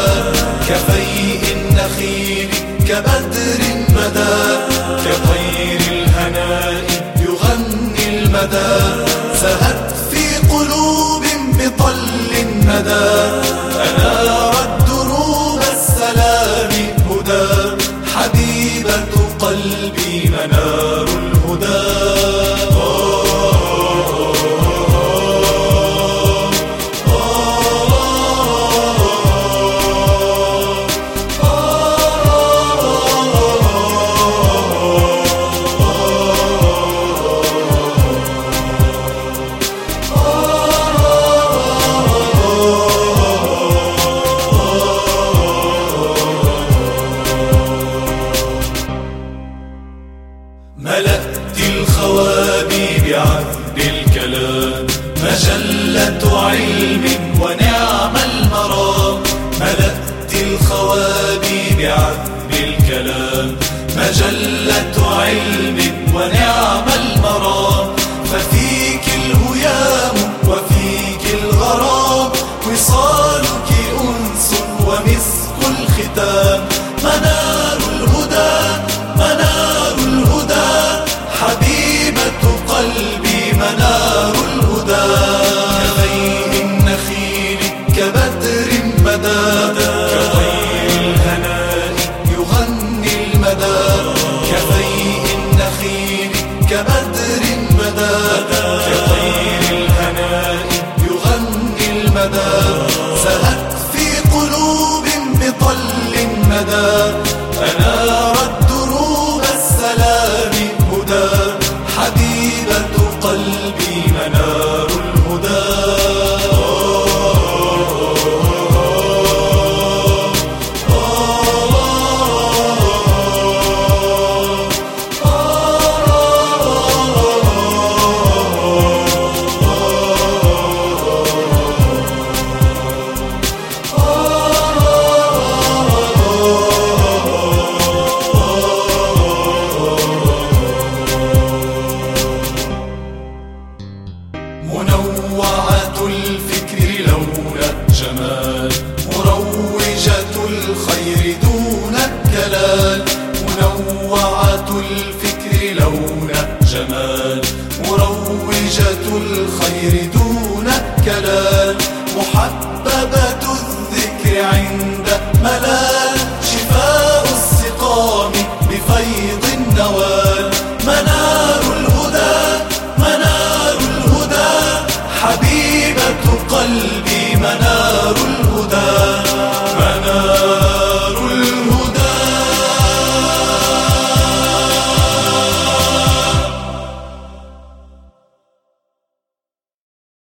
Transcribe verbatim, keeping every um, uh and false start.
كفيء النخيل كبدر بدا، كطير الهناء يغني المدى، زهت في قلوب بطل الندى، أنارت دروب السلام هدى، حبيبة قلبي منار الهدى. ملأت الخوابي بعذب الكلام، مجلة علم ونعم المرام، ملأت الخوابي بعذب الكلام، مجلة علم ونعم المرام، ففيك الهيام وفيك الغرام، وصالك أنس ومسك الختام، منار الهدى منار الهدى، حبيبة قلبي منار الهدى، كفيء النخيل كبدر بدا، كطير الهناء يغني المدى، كفيء النخيل كبدر بدا، كطير الهناء يغني المدى، زهت في قلوب بطل الندى، أنارت دروب السلام هدى، حبيبة قلبي منار الهدى. منوعة الفكر لولا جمال، مروجة الخير دون الكلال، منوعة الفكر لولا جمال، مروجة الخير دون الكلال، محب